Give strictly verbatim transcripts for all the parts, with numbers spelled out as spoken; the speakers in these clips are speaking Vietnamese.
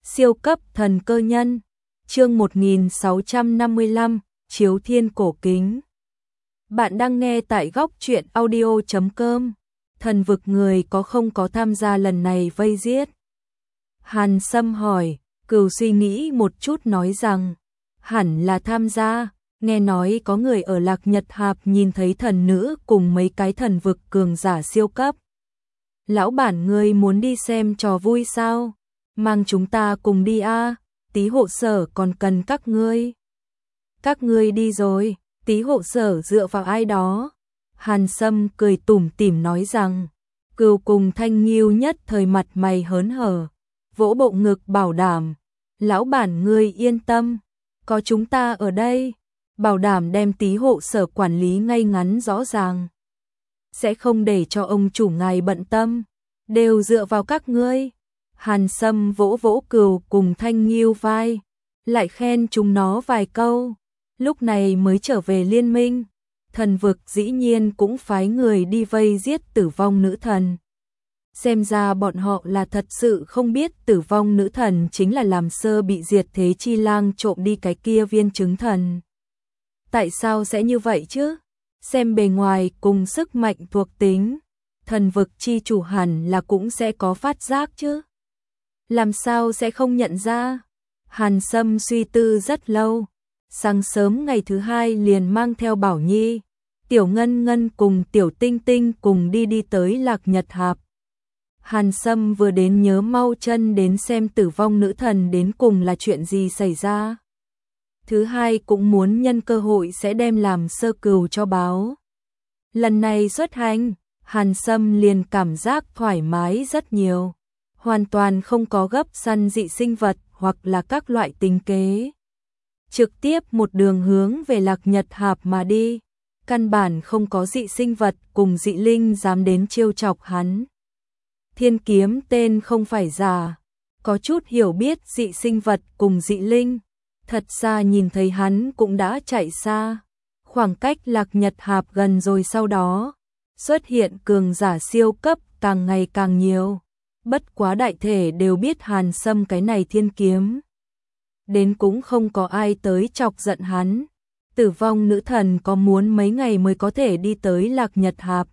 Siêu cấp thần cơ nhân. Chương một nghìn sáu trăm năm mươi lăm, Chiếu Thiên cổ kính. Bạn đang nghe tại góc truyện audio chấm com. Thần vực người có không có tham gia lần này vây giết? Hàn Sâm hỏi. Cừu suy nghĩ một chút nói rằng hẳn là tham gia. Nghe nói có người ở Lạc Nhật Hạp nhìn thấy thần nữ cùng mấy cái thần vực cường giả siêu cấp. Lão bản ngươi muốn đi xem trò vui sao? Mang chúng ta cùng đi a, tí hộ sở còn cần các ngươi. Các ngươi đi rồi, tí hộ sở dựa vào ai đó? Hàn Sâm cười tủm tỉm nói rằng, Cừu cùng Thanh Nghiêu nhất thời mặt mày hớn hở, vỗ bộ ngực bảo đảm, lão bản ngươi yên tâm, có chúng ta ở đây, bảo đảm đem tí hộ sở quản lý ngay ngắn rõ ràng. Sẽ không để cho ông chủ ngài bận tâm, đều dựa vào các ngươi. Hàn Sâm vỗ vỗ Cừu cùng Thanh Nghiêu vai, lại khen chúng nó vài câu, lúc này mới trở về liên minh. Thần vực dĩ nhiên cũng phái người đi vây giết tử vong nữ thần. Xem ra bọn họ là thật sự không biết tử vong nữ thần chính là làm sơ bị diệt thế chi lang trộm đi cái kia viên trứng thần. Tại sao sẽ như vậy chứ? Xem bề ngoài cùng sức mạnh thuộc tính, thần vực chi chủ hẳn là cũng sẽ có phát giác chứ. Làm sao sẽ không nhận ra? Hàn Sâm suy tư rất lâu. Sáng sớm ngày thứ hai liền mang theo Bảo Nhi, Tiểu Ngân Ngân cùng Tiểu Tinh Tinh cùng đi đi tới Lạc Nhật Hạp. Hàn Sâm vừa đến nhớ mau chân đến xem tử vong nữ thần đến cùng là chuyện gì xảy ra. Thứ hai cũng muốn nhân cơ hội sẽ đem làm sơ cừu cho báo. Lần này xuất hành, Hàn Sâm liền cảm giác thoải mái rất nhiều. Hoàn toàn không có gấp săn dị sinh vật hoặc là các loại tính kế. Trực tiếp một đường hướng về Lạc Nhật Hạp mà đi. Căn bản không có dị sinh vật cùng dị linh dám đến trêu chọc hắn. Thiên kiếm tên không phải giả. Có chút hiểu biết dị sinh vật cùng dị linh. Thật xa nhìn thấy hắn cũng đã chạy xa. Khoảng cách Lạc Nhật Hạp gần rồi sau đó. Xuất hiện cường giả siêu cấp càng ngày càng nhiều. Bất quá đại thể đều biết Hàn Sâm cái này thiên kiếm. Đến cũng không có ai tới chọc giận hắn. Tử vong nữ thần có muốn mấy ngày mới có thể đi tới Lạc Nhật Hạp.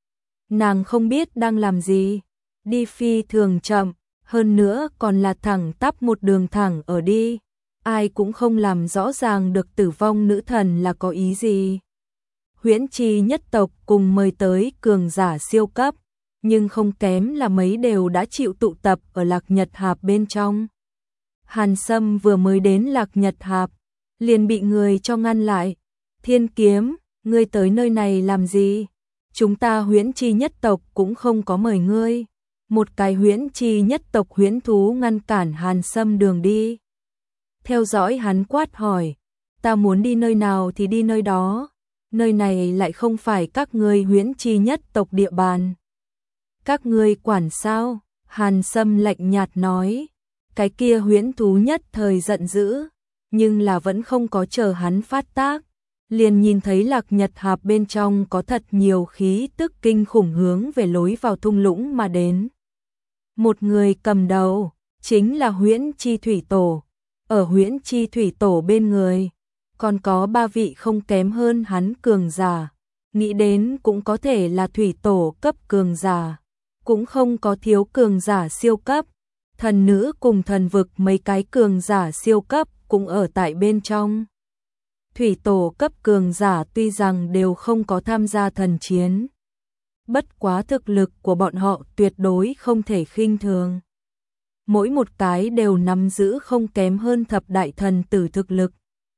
Nàng không biết đang làm gì. Đi phi thường chậm, hơn nữa còn là thẳng tắp một đường thẳng ở đi. Ai cũng không làm rõ ràng được tử vong nữ thần là có ý gì. Huyễn Chi nhất tộc cùng mời tới cường giả siêu cấp. Nhưng không kém là mấy đều đã chịu tụ tập ở Lạc Nhật Hạp bên trong. Hàn Sâm vừa mới đến Lạc Nhật Hạp, liền bị người cho ngăn lại. Thiên kiếm, ngươi tới nơi này làm gì? Chúng ta Huyễn Chi nhất tộc cũng không có mời ngươi. Một cái Huyễn Chi nhất tộc huyễn thú ngăn cản Hàn Sâm đường đi. Theo dõi hắn quát hỏi, ta muốn đi nơi nào thì đi nơi đó. Nơi này lại không phải các ngươi Huyễn Chi nhất tộc địa bàn. Các ngươi quản sao? Hàn Sâm lạnh nhạt nói. Cái kia huyễn thú nhất thời giận dữ, nhưng là vẫn không có chờ hắn phát tác. Liền nhìn thấy Lạc Nhật Hạp bên trong có thật nhiều khí tức kinh khủng hướng về lối vào thung lũng mà đến. Một người cầm đầu, chính là Huyễn Chi Thủy Tổ. Ở Huyễn Chi Thủy Tổ bên người, còn có ba vị không kém hơn hắn cường giả. Nghĩ đến cũng có thể là Thủy Tổ cấp cường giả. Cũng không có thiếu cường giả siêu cấp, thần nữ cùng thần vực mấy cái cường giả siêu cấp cũng ở tại bên trong. Thủy tổ cấp cường giả tuy rằng đều không có tham gia thần chiến. Bất quá thực lực của bọn họ tuyệt đối không thể khinh thường. Mỗi một cái đều nắm giữ không kém hơn thập đại thần tử thực lực.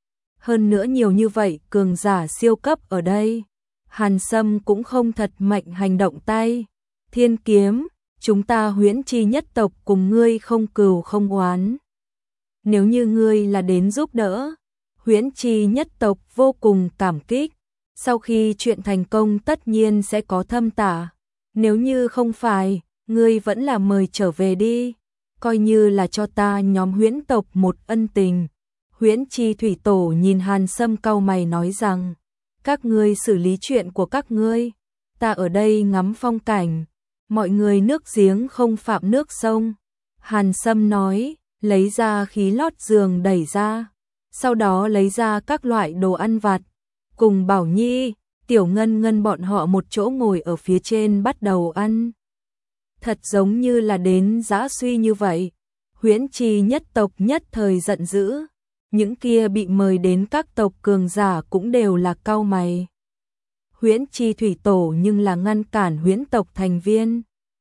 Hơn nữa nhiều như vậy cường giả siêu cấp ở đây. Hàn Sâm cũng không thật mạnh hành động tay. Thiên kiếm, chúng ta Huyễn Chi nhất tộc cùng ngươi không cừu không oán. Nếu như ngươi là đến giúp đỡ, Huyễn Chi nhất tộc vô cùng cảm kích. Sau khi chuyện thành công tất nhiên sẽ có thâm tả. Nếu như không phải, ngươi vẫn là mời trở về đi. Coi như là cho ta nhóm huyễn tộc một ân tình. Huyễn Chi Thủy Tổ nhìn Hàn Sâm cau mày nói rằng, các ngươi xử lý chuyện của các ngươi. Ta ở đây ngắm phong cảnh. Mọi người nước giếng không phạm nước sông. Hàn Sâm nói, lấy ra khí lót giường đẩy ra, sau đó lấy ra các loại đồ ăn vặt, cùng Bảo Nhi, Tiểu Ngân Ngân bọn họ một chỗ ngồi ở phía trên bắt đầu ăn. Thật giống như là đến dã suy như vậy. Huyễn Trì nhất tộc nhất thời giận dữ, những kia bị mời đến các tộc cường giả cũng đều là cau mày. Huyễn Trì thủy tổ nhưng là ngăn cản huyễn tộc thành viên.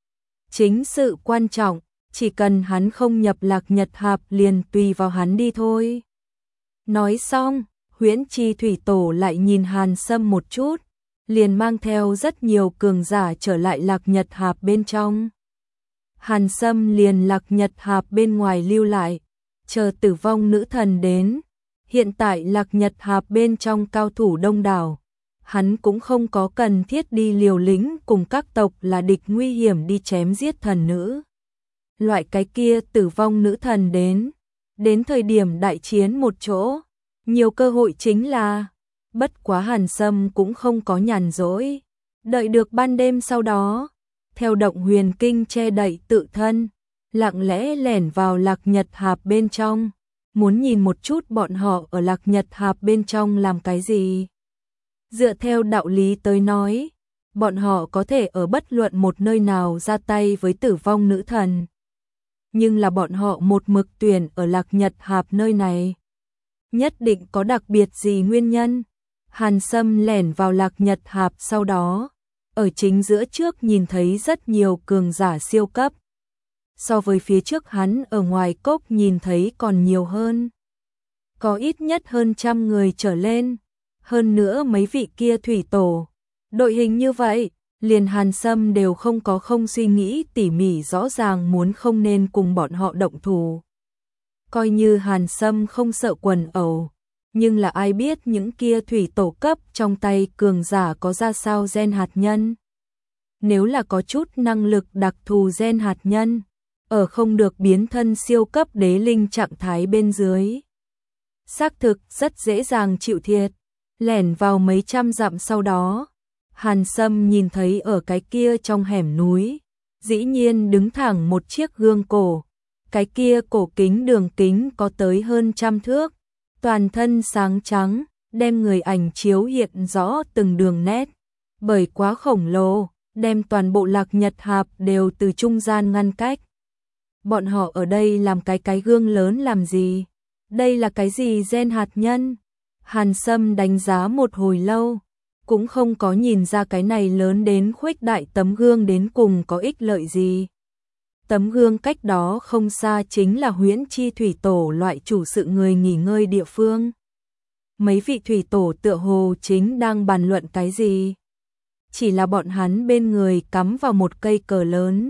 Chính sự quan trọng, chỉ cần hắn không nhập Lạc Nhật Hạp liền tùy vào hắn đi thôi. Nói xong, Huyễn Trì thủy tổ lại nhìn Hàn Sâm một chút, liền mang theo rất nhiều cường giả trở lại Lạc Nhật Hạp bên trong. Hàn Sâm liền Lạc Nhật Hạp bên ngoài lưu lại, chờ Tử Vong nữ thần đến. Hiện tại Lạc Nhật Hạp bên trong cao thủ đông đảo, hắn cũng không có cần thiết đi liều lĩnh cùng các tộc là địch nguy hiểm đi chém giết thần nữ. Loại cái kia Tử Vong nữ thần đến, đến thời điểm đại chiến một chỗ, nhiều cơ hội chính là, bất quá Hàn Sâm cũng không có nhàn rỗi, đợi được ban đêm sau đó, theo động huyền kinh che đậy tự thân, lặng lẽ lẻn vào Lạc Nhật Hạp bên trong, muốn nhìn một chút bọn họ ở Lạc Nhật Hạp bên trong làm cái gì. Dựa theo đạo lý tới nói, bọn họ có thể ở bất luận một nơi nào ra tay với Tử Vong nữ thần. Nhưng là bọn họ một mực tuyển ở Lạc Nhật Hạp nơi này. Nhất định có đặc biệt gì nguyên nhân. Hàn Sâm lẻn vào Lạc Nhật Hạp sau đó, ở chính giữa trước nhìn thấy rất nhiều cường giả siêu cấp. So với phía trước hắn ở ngoài cốc nhìn thấy còn nhiều hơn. Có ít nhất hơn trăm người trở lên. Hơn nữa mấy vị kia thủy tổ. Đội hình như vậy, liền Hàn Sâm đều không có không suy nghĩ tỉ mỉ rõ ràng muốn không nên cùng bọn họ động thủ. Coi như Hàn Sâm không sợ quần ẩu, nhưng là ai biết những kia thủy tổ cấp trong tay cường giả có ra sao gen hạt nhân. Nếu là có chút năng lực đặc thù gen hạt nhân, ở không được biến thân siêu cấp đế linh trạng thái bên dưới. Xác thực rất dễ dàng chịu thiệt, lẻn vào mấy trăm dặm sau đó. Hàn Sâm nhìn thấy ở cái kia trong hẻm núi, dĩ nhiên đứng thẳng một chiếc gương cổ. Cái kia cổ kính đường kính có tới hơn trăm thước, toàn thân sáng trắng, đem người ảnh chiếu hiện rõ từng đường nét. Bởi quá khổng lồ, đem toàn bộ Lạc Nhật Hạp đều từ trung gian ngăn cách. Bọn họ ở đây làm cái cái gương lớn làm gì? Đây là cái gì gen hạt nhân? Hàn Sâm đánh giá một hồi lâu, cũng không có nhìn ra cái này lớn đến khuếch đại tấm gương đến cùng có ích lợi gì. Tấm gương cách đó không xa chính là Huyễn Chi thủy tổ loại chủ sự người nghỉ ngơi địa phương. Mấy vị thủy tổ tựa hồ chính đang bàn luận cái gì. Chỉ là bọn hắn bên người cắm vào một cây cờ lớn.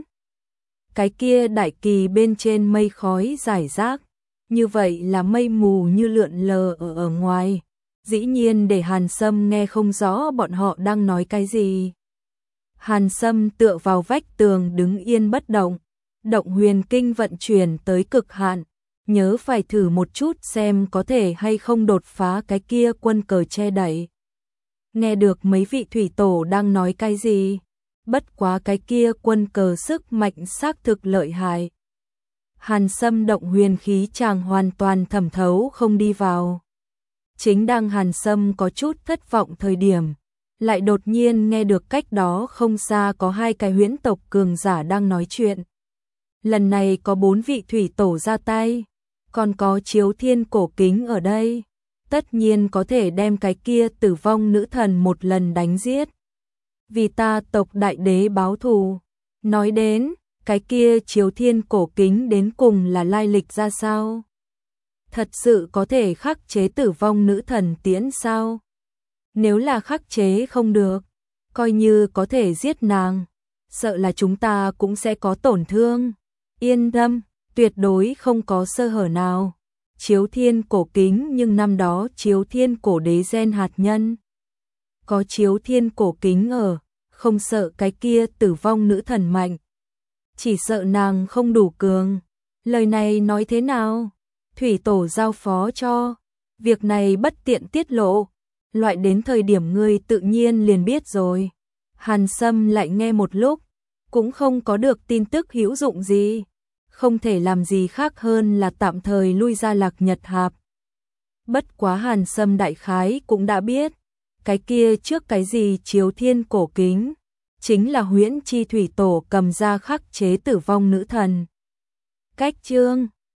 Cái kia đại kỳ bên trên mây khói rải rác, như vậy là mây mù như lượn lờ ở ở ngoài. Dĩ nhiên để Hàn Sâm nghe không rõ bọn họ đang nói cái gì. Hàn Sâm tựa vào vách tường đứng yên bất động. Động huyền kinh vận chuyển tới cực hạn, nhớ phải thử một chút xem có thể hay không đột phá cái kia quân cờ che đậy. Nghe được mấy vị thủy tổ đang nói cái gì, bất quá cái kia quân cờ sức mạnh xác thực lợi hại. Hàn Sâm động huyền khí chàng hoàn toàn thẩm thấu không đi vào. Chính đang Hàn Sâm có chút thất vọng thời điểm, lại đột nhiên nghe được cách đó không xa có hai cái huyễn tộc cường giả đang nói chuyện. Lần này có bốn vị thủy tổ ra tay, còn có Chiếu Thiên cổ kính ở đây, tất nhiên có thể đem cái kia Tử Vong nữ thần một lần đánh giết. Vì ta tộc đại đế báo thù. Nói đến, cái kia Chiếu Thiên cổ kính đến cùng là lai lịch ra sao? Thật sự có thể khắc chế Tử Vong nữ thần tiễn sao? Nếu là khắc chế không được, coi như có thể giết nàng, sợ là chúng ta cũng sẽ có tổn thương. Yên tâm, tuyệt đối không có sơ hở nào. Chiếu Thiên cổ kính nhưng năm đó Chiếu Thiên cổ đế gen hạt nhân. Có Chiếu Thiên cổ kính ở, không sợ cái kia Tử Vong nữ thần mạnh. Chỉ sợ nàng không đủ cường. Lời này nói thế nào? Thủy tổ giao phó cho. Việc này bất tiện tiết lộ. Loại đến thời điểm ngươi tự nhiên liền biết rồi. Hàn Sâm lại nghe một lúc, cũng không có được tin tức hữu dụng gì. không thể làm gì khác hơn là tạm thời lui ra Lạc Nhật Hạp. Bất quá Hàn Sâm đại khái cũng đã biết, cái kia trước cái gì Chiếu Thiên cổ kính, chính là Huyễn Chi Thủy Tổ cầm ra khắc chế tử vong nữ thần. Cách chương